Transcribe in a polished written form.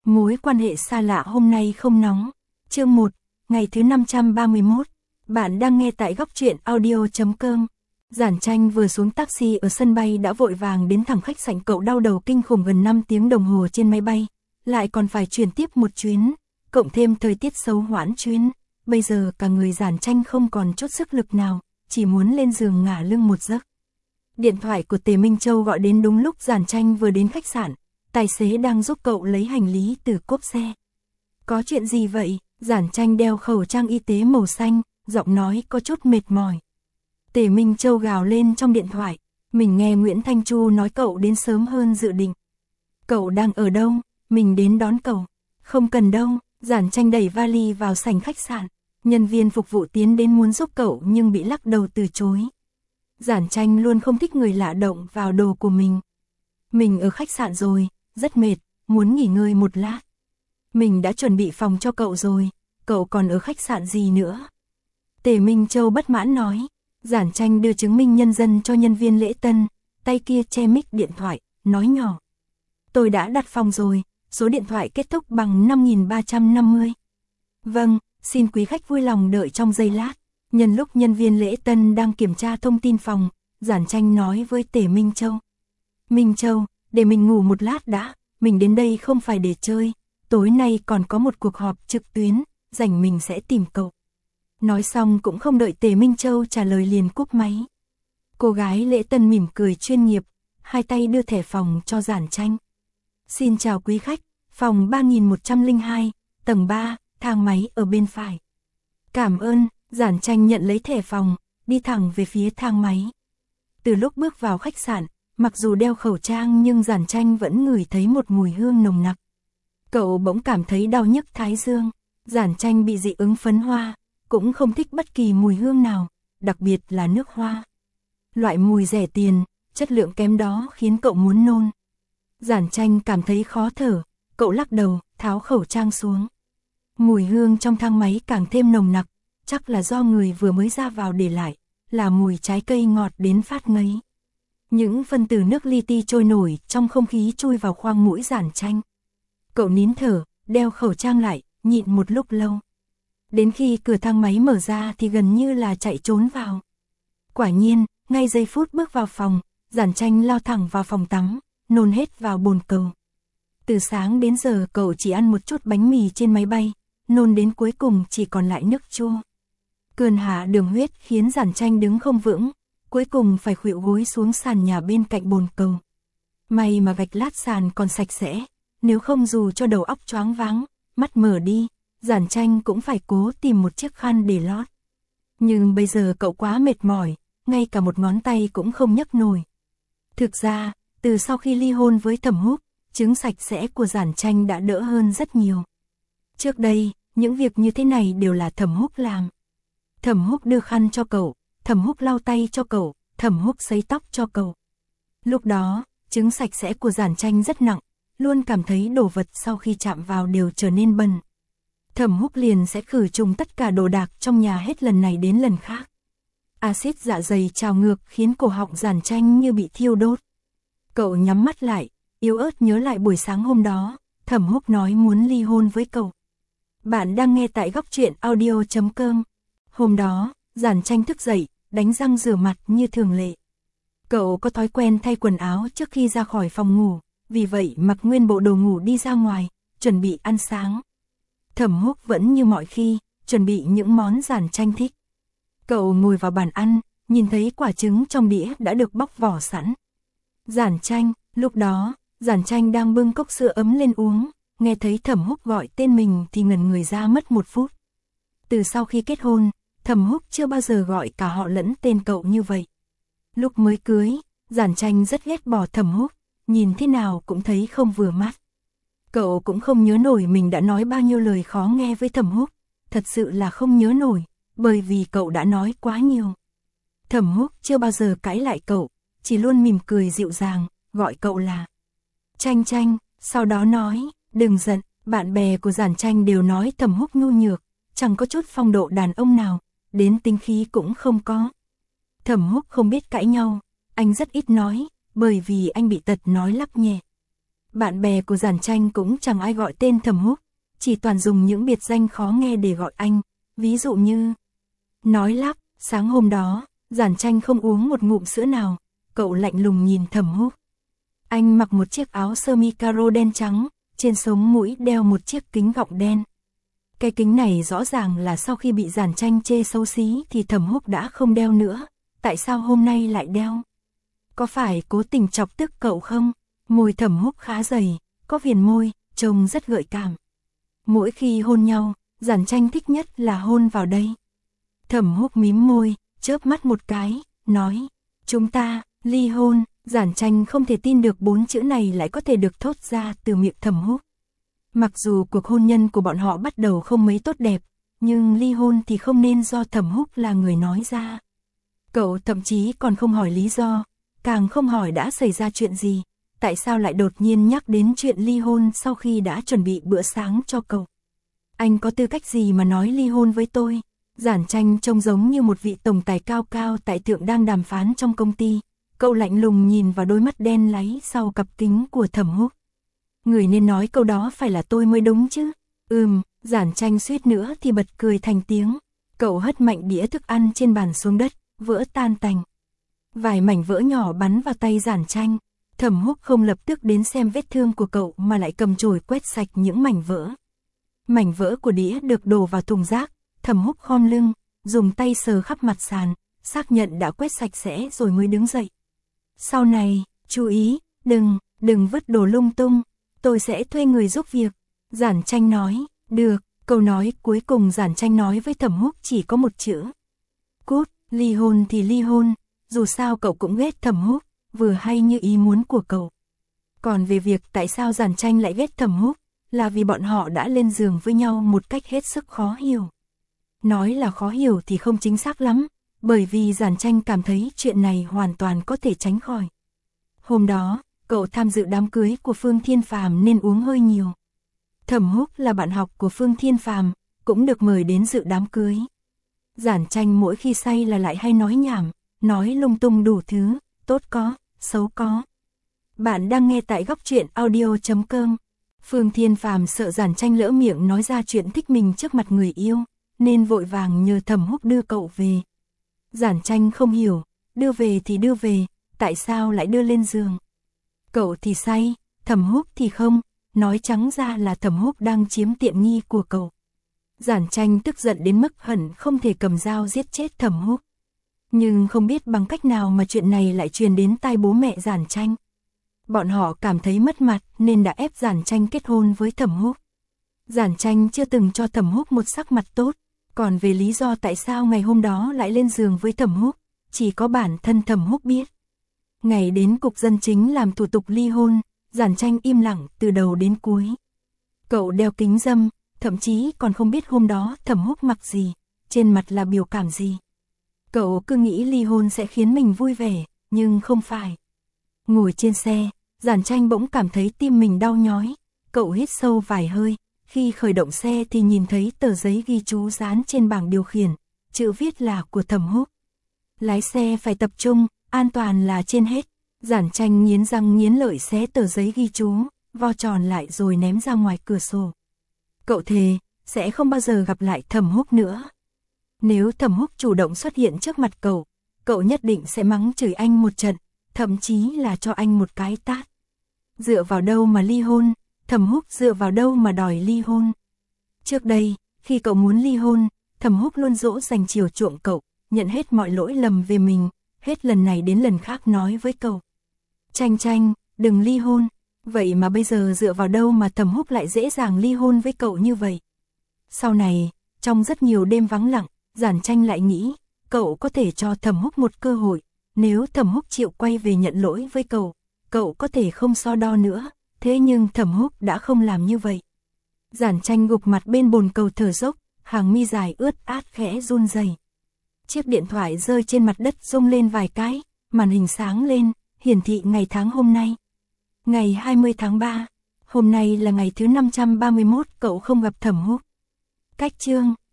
Mối quan hệ xa lạ hôm nay không nóng. Chương 1, ngày thứ 531. Bạn đang nghe tại góc truyện audio.com. Giản Tranh vừa xuống taxi ở sân bay đã vội vàng đến thẳng khách sạn. Cậu đau đầu kinh khủng gần 5 tiếng đồng hồ trên máy bay, lại còn phải chuyển tiếp một chuyến, cộng thêm thời tiết xấu hoãn chuyến. Bây giờ cả người Giản Tranh không còn chút sức lực nào, chỉ muốn lên giường ngả lưng một giấc. Điện thoại của Tề Minh Châu gọi đến đúng lúc Giản Tranh vừa đến khách sạn. Tài xế đang giúp cậu lấy hành lý từ cốp xe. Có chuyện gì vậy? Giản Tranh đeo khẩu trang y tế màu xanh, giọng nói có chút mệt mỏi. Tề Minh Châu gào lên trong điện thoại. Mình nghe Nguyễn Thanh Chu nói cậu đến sớm hơn dự định. Cậu đang ở đâu? Mình đến đón cậu. Không cần đâu. Giản Tranh đẩy vali vào sảnh khách sạn. Nhân viên phục vụ tiến đến muốn giúp cậu nhưng bị lắc đầu từ chối. Giản Tranh luôn không thích người lạ động vào đồ của mình. Mình ở khách sạn rồi, rất mệt, muốn nghỉ ngơi một lát. Mình đã chuẩn bị phòng cho cậu rồi, cậu còn ở khách sạn gì nữa? Tề Minh Châu bất mãn nói. Giản Tranh đưa chứng minh nhân dân cho nhân viên lễ tân, tay kia che mic điện thoại, nói nhỏ. Tôi đã đặt phòng rồi, số điện thoại kết thúc bằng 5350. Vâng, xin quý khách vui lòng đợi trong giây lát. Nhân lúc nhân viên lễ tân đang kiểm tra thông tin phòng, Giản Tranh nói với Tề Minh Châu. Minh Châu, để mình ngủ một lát đã, mình đến đây không phải để chơi, tối nay còn có một cuộc họp trực tuyến, rảnh mình sẽ tìm cậu. Nói xong cũng không đợi Tề Minh Châu trả lời liền cúp máy. Cô gái lễ tân mỉm cười chuyên nghiệp, hai tay đưa thẻ phòng cho Giản Tranh. Xin chào quý khách, phòng 3102, tầng 3, thang máy ở bên phải. Cảm ơn. Giản Tranh nhận lấy thẻ phòng, đi thẳng về phía thang máy. Từ lúc bước vào khách sạn, mặc dù đeo khẩu trang nhưng Giản Tranh vẫn ngửi thấy một mùi hương nồng nặc. Cậu bỗng cảm thấy đau nhức thái dương. Giản Tranh bị dị ứng phấn hoa, cũng không thích bất kỳ mùi hương nào, đặc biệt là nước hoa. Loại mùi rẻ tiền, chất lượng kém đó khiến cậu muốn nôn. Giản Tranh cảm thấy khó thở, cậu lắc đầu, tháo khẩu trang xuống. Mùi hương trong thang máy càng thêm nồng nặc. Chắc là do người vừa mới ra vào để lại, là mùi trái cây ngọt đến phát ngấy. Những phân tử nước li ti trôi nổi trong không khí chui vào khoang mũi Giản Tranh. Cậu nín thở, đeo khẩu trang lại, nhịn một lúc lâu. Đến khi cửa thang máy mở ra thì gần như là chạy trốn vào. Quả nhiên, ngay giây phút bước vào phòng, Giản Tranh lao thẳng vào phòng tắm, nôn hết vào bồn cầu. Từ sáng đến giờ cậu chỉ ăn một chút bánh mì trên máy bay, nôn đến cuối cùng chỉ còn lại nước chua. Cơn hạ đường huyết khiến Giản Tranh đứng không vững, cuối cùng phải khuỵu gối xuống sàn nhà bên cạnh bồn cầu. May mà gạch lát sàn còn sạch sẽ, nếu không dù cho đầu óc choáng váng, mắt mở đi, Giản Tranh cũng phải cố tìm một chiếc khăn để lót. Nhưng bây giờ cậu quá mệt mỏi, ngay cả một ngón tay cũng không nhấc nổi. Thực ra, từ sau khi ly hôn với Thẩm Húc, chứng sạch sẽ của Giản Tranh đã đỡ hơn rất nhiều. Trước đây, những việc như thế này đều là Thẩm Húc làm. Thẩm Húc đưa khăn cho cậu, Thẩm Húc lau tay cho cậu, Thẩm Húc sấy tóc cho cậu. Lúc đó, chứng sạch sẽ của Giản Tranh rất nặng, luôn cảm thấy đồ vật sau khi chạm vào đều trở nên bẩn. Thẩm Húc liền sẽ khử trùng tất cả đồ đạc trong nhà hết lần này đến lần khác. Axit dạ dày trào ngược khiến cổ họng Giản Tranh như bị thiêu đốt. Cậu nhắm mắt lại, yếu ớt nhớ lại buổi sáng hôm đó, Thẩm Húc nói muốn ly hôn với cậu. Bạn đang nghe tại góc truyện audio.com. Hôm đó, Giản Tranh thức dậy, đánh răng rửa mặt như thường lệ. Cậu có thói quen thay quần áo trước khi ra khỏi phòng ngủ, vì vậy mặc nguyên bộ đồ ngủ đi ra ngoài, chuẩn bị ăn sáng. Thẩm Húc vẫn như mọi khi, chuẩn bị những món Giản Tranh thích. Cậu ngồi vào bàn ăn, nhìn thấy quả trứng trong đĩa đã được bóc vỏ sẵn. Giản Tranh, lúc đó, Giản Tranh đang bưng cốc sữa ấm lên uống, nghe thấy Thẩm Húc gọi tên mình thì ngẩn người ra mất một phút. Từ sau khi kết hôn, Thẩm Húc chưa bao giờ gọi cả họ lẫn tên cậu như vậy. Lúc mới cưới, Giản Tranh rất ghét bỏ Thẩm Húc, nhìn thế nào cũng thấy không vừa mắt. Cậu cũng không nhớ nổi mình đã nói bao nhiêu lời khó nghe với Thẩm Húc, thật sự là không nhớ nổi, bởi vì cậu đã nói quá nhiều. Thẩm Húc chưa bao giờ cãi lại cậu, chỉ luôn mỉm cười dịu dàng, gọi cậu là Tranh Tranh, sau đó nói, đừng giận, bạn bè của Giản Tranh đều nói Thẩm Húc nhu nhược, chẳng có chút phong độ đàn ông nào, đến tính khí cũng không có. Thẩm Húc không biết cãi nhau, anh rất ít nói, bởi vì anh bị tật nói lắp nhẹ. Bạn bè của Giản Tranh cũng chẳng ai gọi tên Thẩm Húc, chỉ toàn dùng những biệt danh khó nghe để gọi anh, ví dụ như nói lắp. Sáng hôm đó, Giản Tranh không uống một ngụm sữa nào, cậu lạnh lùng nhìn Thẩm Húc. Anh mặc một chiếc áo sơ mi caro đen trắng, trên sống mũi đeo một chiếc kính gọng đen. Cái kính này rõ ràng là sau khi bị Giản Tranh chê xấu xí thì Thẩm Húc đã không đeo nữa, tại sao hôm nay lại đeo? Có phải cố tình chọc tức cậu không? Môi Thẩm Húc khá dày, có viền môi, trông rất gợi cảm. Mỗi khi hôn nhau, Giản Tranh thích nhất là hôn vào đây. Thẩm Húc mím môi, chớp mắt một cái, nói, chúng ta, ly hôn. Giản Tranh không thể tin được 4 chữ này lại có thể được thốt ra từ miệng Thẩm Húc. Mặc dù cuộc hôn nhân của bọn họ bắt đầu không mấy tốt đẹp, nhưng ly hôn thì không nên do Thẩm Húc là người nói ra. Cậu thậm chí còn không hỏi lý do, càng không hỏi đã xảy ra chuyện gì, tại sao lại đột nhiên nhắc đến chuyện ly hôn sau khi đã chuẩn bị bữa sáng cho cậu. Anh có tư cách gì mà nói ly hôn với tôi? Giản Tranh trông giống như một vị tổng tài cao cao tại thượng đang đàm phán trong công ty. Cậu lạnh lùng nhìn vào đôi mắt đen láy sau cặp kính của Thẩm Húc. Người nên nói câu đó phải là tôi mới đúng chứ. Giản Tranh suýt nữa thì bật cười thành tiếng. Cậu hất mạnh đĩa thức ăn trên bàn xuống đất, vỡ tan tành. Vài mảnh vỡ nhỏ bắn vào tay Giản Tranh. Thẩm Húc không lập tức đến xem vết thương của cậu mà lại cầm chổi quét sạch những mảnh vỡ. Mảnh vỡ của đĩa được đổ vào thùng rác. Thẩm Húc khom lưng, dùng tay sờ khắp mặt sàn, xác nhận đã quét sạch sẽ rồi mới đứng dậy. Sau này, chú ý, đừng vứt đồ lung tung, tôi sẽ thuê người giúp việc. Giản Tranh nói, được. Câu nói cuối cùng Giản Tranh nói với Thẩm Húc chỉ có một chữ. Cút, ly hôn thì ly hôn, dù sao cậu cũng ghét Thẩm Húc, vừa hay như ý muốn của cậu. Còn về việc tại sao Giản Tranh lại ghét Thẩm Húc, là vì bọn họ đã lên giường với nhau một cách hết sức khó hiểu. Nói là khó hiểu thì không chính xác lắm, bởi vì Giản Tranh cảm thấy chuyện này hoàn toàn có thể tránh khỏi. Hôm đó, cậu tham dự đám cưới của Phương Thiên Phàm nên uống hơi nhiều. Thẩm Húc là bạn học của Phương Thiên Phàm, cũng được mời đến dự đám cưới. Giản Tranh mỗi khi say là lại hay nói nhảm, nói lung tung đủ thứ, tốt có, xấu có. Bạn đang nghe tại góc truyện audio.com. Phương Thiên Phàm sợ Giản Tranh lỡ miệng nói ra chuyện thích mình trước mặt người yêu, nên vội vàng nhờ Thẩm Húc đưa cậu về. Giản Tranh không hiểu, đưa về thì đưa về, tại sao lại đưa lên giường? Cậu thì say, Thẩm Húc thì không, nói trắng ra là Thẩm Húc đang chiếm tiện nghi của cậu. Giản Tranh tức giận đến mức hận không thể cầm dao giết chết Thẩm Húc. Nhưng không biết bằng cách nào mà chuyện này lại truyền đến tai bố mẹ Giản Tranh. Bọn họ cảm thấy mất mặt nên đã ép Giản Tranh kết hôn với Thẩm Húc. Giản Tranh chưa từng cho Thẩm Húc một sắc mặt tốt, còn về lý do tại sao ngày hôm đó lại lên giường với Thẩm Húc, chỉ có bản thân Thẩm Húc biết. Ngày đến cục dân chính làm thủ tục ly hôn, Giản Tranh im lặng từ đầu đến cuối. Cậu đeo kính râm, thậm chí còn không biết hôm đó Thẩm Húc mặc gì, trên mặt là biểu cảm gì. Cậu cứ nghĩ ly hôn sẽ khiến mình vui vẻ, nhưng không phải. Ngồi trên xe, Giản Tranh bỗng cảm thấy tim mình đau nhói. Cậu hít sâu vài hơi, khi khởi động xe thì nhìn thấy tờ giấy ghi chú dán trên bảng điều khiển, chữ viết là của Thẩm Húc. Lái xe phải tập trung, an toàn là trên hết. Giản Tranh nghiến răng nghiến lợi xé tờ giấy ghi chú, vo tròn lại rồi ném ra ngoài cửa sổ. Cậu thề, sẽ không bao giờ gặp lại Thẩm Húc nữa. Nếu Thẩm Húc chủ động xuất hiện trước mặt cậu, cậu nhất định sẽ mắng chửi anh một trận, thậm chí là cho anh một cái tát. Dựa vào đâu mà ly hôn, Thẩm Húc dựa vào đâu mà đòi ly hôn. Trước đây, khi cậu muốn ly hôn, Thẩm Húc luôn dỗ dành chiều chuộng cậu, nhận hết mọi lỗi lầm về mình, hết lần này đến lần khác nói với cậu. Tranh, đừng ly hôn. Vậy mà bây giờ dựa vào đâu mà Thẩm Húc lại dễ dàng ly hôn với cậu như vậy? Sau này, trong rất nhiều đêm vắng lặng, Giản Tranh lại nghĩ, cậu có thể cho Thẩm Húc một cơ hội. Nếu Thẩm Húc chịu quay về nhận lỗi với cậu, cậu có thể không so đo nữa. Thế nhưng Thẩm Húc đã không làm như vậy. Giản Tranh gục mặt bên bồn cầu thở dốc, hàng mi dài ướt át khẽ run rẩy. Chiếc điện thoại rơi trên mặt đất rung lên vài cái, màn hình sáng lên, hiển thị ngày tháng hôm nay. Ngày 20 tháng 3, hôm nay là ngày thứ 531 cậu không gặp Thẩm Húc. Cách chương